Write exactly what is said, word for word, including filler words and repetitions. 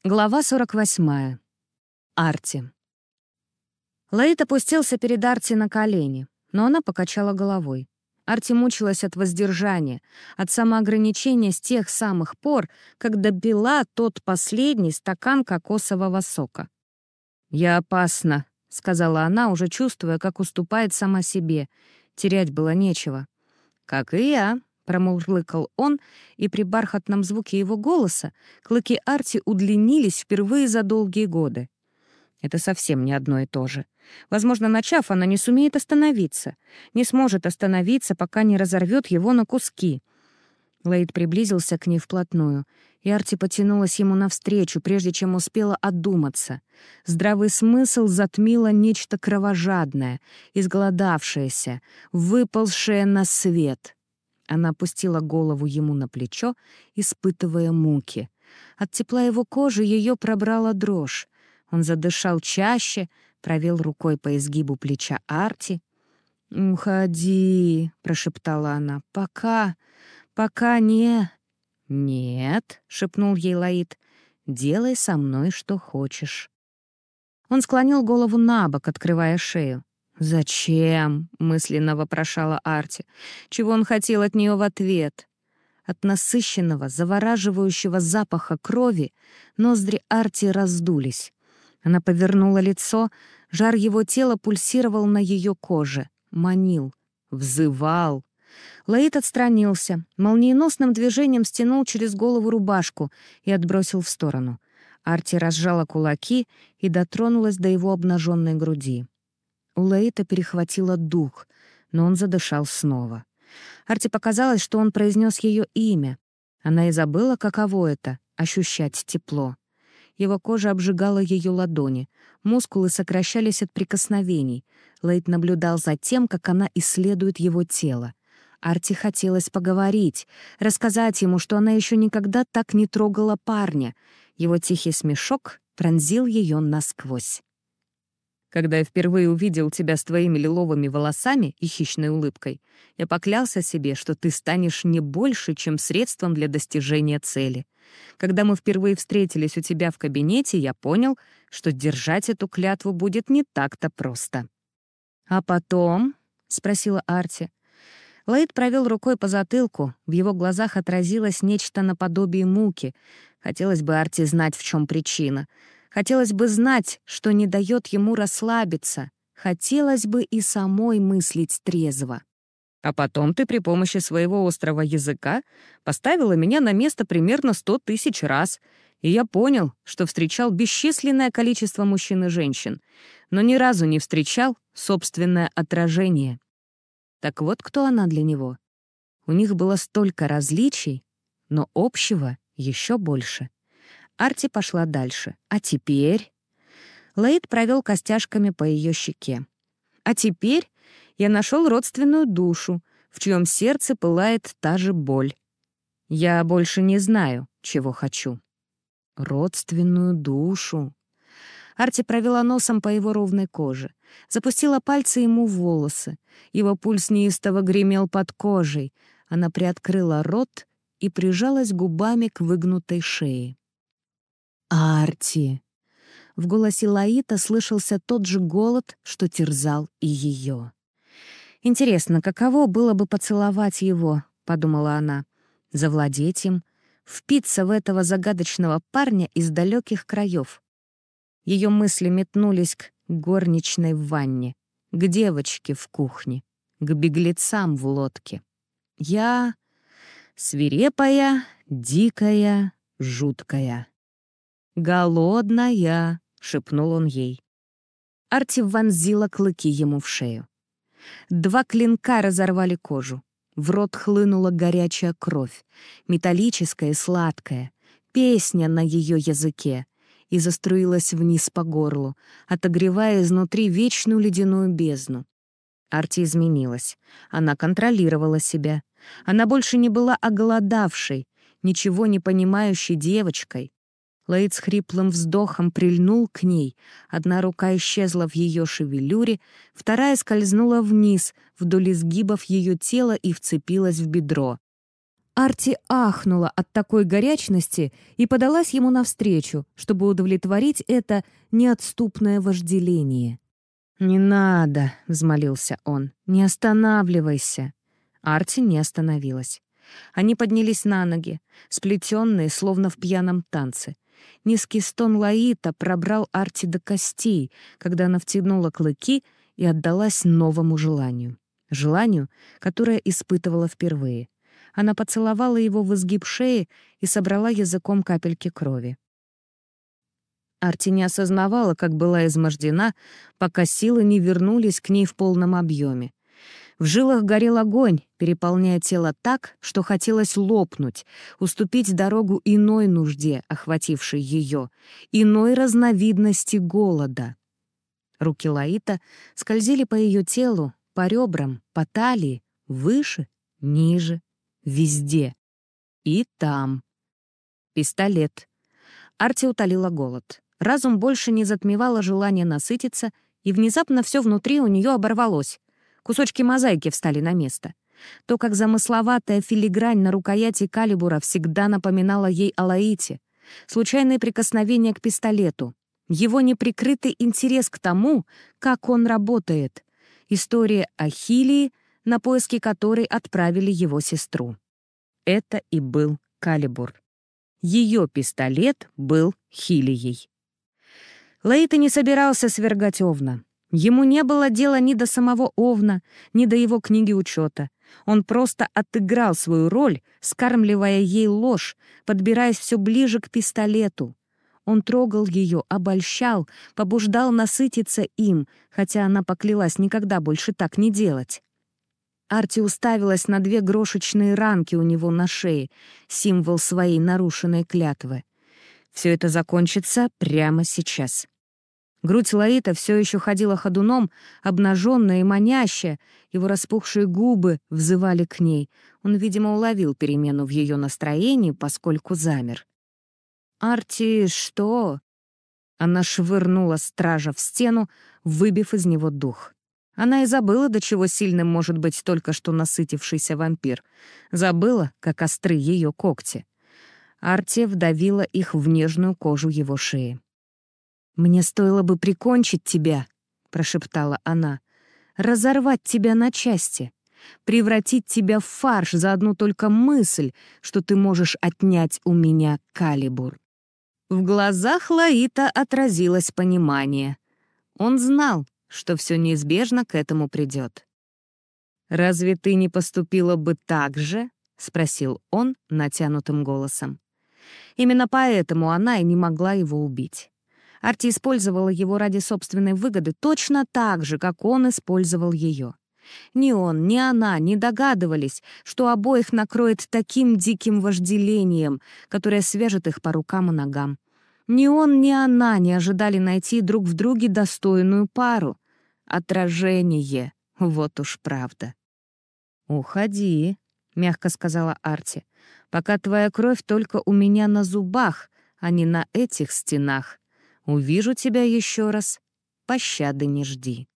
Глава сорок восьмая. Арти. Лаит опустился перед Арти на колени, но она покачала головой. Арти мучилась от воздержания, от самоограничения с тех самых пор, когда пила тот последний стакан кокосового сока. «Я опасна», — сказала она, уже чувствуя, как уступает сама себе. Терять было нечего. «Как и я», — промурлыкал он, и при бархатном звуке его голоса клыки Арти удлинились впервые за долгие годы. Это совсем не одно и то же. Возможно, начав, она не сумеет остановиться, не сможет остановиться, пока не разорвет его на куски. Лаит приблизился к ней вплотную, и Арти потянулась ему навстречу, прежде чем успела одуматься. Здравый смысл затмило нечто кровожадное, изголодавшееся, выползшее на свет. Она опустила голову ему на плечо, испытывая муки. От тепла его кожи ее пробрала дрожь. Он задышал чаще, провел рукой по изгибу плеча Арти. «Уходи», — прошептала она, — «пока, пока не...» «Нет», — шепнул ей Лаит, — «делай со мной, что хочешь». Он склонил голову на бок, открывая шею. «Зачем?» — мысленно вопрошала Арти. Чего он хотел от нее в ответ? От насыщенного, завораживающего запаха крови ноздри Арти раздулись. Она повернула лицо, жар его тела пульсировал на ее коже, манил, взывал. Лаит отстранился, молниеносным движением стянул через голову рубашку и отбросил в сторону. Арти разжала кулаки и дотронулась до его обнаженной груди. У Лаита перехватило дух, но он задышал снова. Арти показалось, что он произнес ее имя. Она и забыла, каково это — ощущать тепло. Его кожа обжигала ее ладони, мускулы сокращались от прикосновений. Лаит наблюдал за тем, как она исследует его тело. Арти хотелось поговорить, рассказать ему, что она еще никогда так не трогала парня. Его тихий смешок пронзил ее насквозь. «Когда я впервые увидел тебя с твоими лиловыми волосами и хищной улыбкой, я поклялся себе, что ты станешь не больше, чем средством для достижения цели. Когда мы впервые встретились у тебя в кабинете, я понял, что держать эту клятву будет не так-то просто». «А потом?» — спросила Арти. Лаит провел рукой по затылку, в его глазах отразилось нечто наподобие муки. Хотелось бы Арти знать, в чем причина. Хотелось бы знать, что не дает ему расслабиться. Хотелось бы и самой мыслить трезво. «А потом ты при помощи своего острого языка поставила меня на место примерно сто тысяч раз, и я понял, что встречал бесчисленное количество мужчин и женщин, но ни разу не встречал собственное отражение». Так вот, кто она для него. У них было столько различий, но общего еще больше. Арти пошла дальше. «А теперь...» Лаит провел костяшками по ее щеке. «А теперь я нашел родственную душу, в чьем сердце пылает та же боль. Я больше не знаю, чего хочу». Родственную душу. Арти провела носом по его ровной коже, запустила пальцы ему в волосы. Его пульс неистово гремел под кожей. Она приоткрыла рот и прижалась губами к выгнутой шее. «Арти!» В голосе Лаита слышался тот же голод, что терзал и ее. «Интересно, каково было бы поцеловать его?» — подумала она. «Завладеть им, впиться в этого загадочного парня из далеких краев». Ее мысли метнулись к горничной в ванне, к девочке в кухне, к беглецам в лодке. Я свирепая, дикая, жуткая. «Голодная», — шепнул он ей. Арти вонзила клыки ему в шею. Два клинка разорвали кожу. В рот хлынула горячая кровь, металлическая и сладкая, песня на ее языке, и заструилась вниз по горлу, отогревая изнутри вечную ледяную бездну. Арти изменилась. Она контролировала себя. Она больше не была оголодавшей, ничего не понимающей девочкой. Лаит с хриплым вздохом прильнул к ней. Одна рука исчезла в ее шевелюре, вторая скользнула вниз, вдоль изгибов ее тела и вцепилась в бедро. Арти ахнула от такой горячности и подалась ему навстречу, чтобы удовлетворить это неотступное вожделение. «Не надо», — взмолился он, — «не останавливайся». Арти не остановилась. Они поднялись на ноги, сплетенные, словно в пьяном танце. Низкий стон Лаита пробрал Арти до костей, когда она втянула клыки и отдалась новому желанию. Желанию, которое испытывала впервые. Она поцеловала его в изгиб шеи и собрала языком капельки крови. Арти не осознавала, как была измождена, пока силы не вернулись к ней в полном объеме. В жилах горел огонь, переполняя тело так, что хотелось лопнуть, уступить дорогу иной нужде, охватившей ее, иной разновидности голода. Руки Лаита скользили по ее телу, по ребрам, по талии, выше, ниже, везде. И там. Пистолет. Арти утолила голод. Разум больше не затмевало желание насытиться, и внезапно все внутри у нее оборвалось. Кусочки мозаики встали на место. То, как замысловатая филигрань на рукояти калибура всегда напоминала ей о Лаите. Случайные прикосновения к пистолету. Его неприкрытый интерес к тому, как он работает. История о Хилии, на поиски которой отправили его сестру. Это и был калибур. Ее пистолет был Хилией. Лаита не собирался свергать Овна. Ему не было дела ни до самого Овна, ни до его книги учета. Он просто отыграл свою роль, скармливая ей ложь, подбираясь все ближе к пистолету. Он трогал ее, обольщал, побуждал насытиться им, хотя она поклялась никогда больше так не делать. Арти уставилась на две грошечные ранки у него на шее, символ своей нарушенной клятвы. Все это закончится прямо сейчас. Грудь Лаита все еще ходила ходуном, обнаженная и манящая, его распухшие губы взывали к ней. Он, видимо, уловил перемену в ее настроении, поскольку замер. «Арти, что?» Она швырнула стража в стену, выбив из него дух. Она и забыла, до чего сильным может быть только что насытившийся вампир. Забыла, как остры ее когти. Арти вдавила их в нежную кожу его шеи. «Мне стоило бы прикончить тебя», — прошептала она, — «разорвать тебя на части, превратить тебя в фарш за одну только мысль, что ты можешь отнять у меня калибур». В глазах Лаита отразилось понимание. Он знал, что все неизбежно к этому придет. «Разве ты не поступила бы так же?» — спросил он натянутым голосом. Именно поэтому она и не могла его убить. Арти использовала его ради собственной выгоды точно так же, как он использовал ее. Ни он, ни она не догадывались, что обоих накроет таким диким вожделением, которое свяжет их по рукам и ногам. Ни он, ни она не ожидали найти друг в друге достойную пару. Отражение, вот уж правда. «Уходи», — мягко сказала Арти, «пока твоя кровь только у меня на зубах, а не на этих стенах. Увижу тебя еще раз, пощады не жди».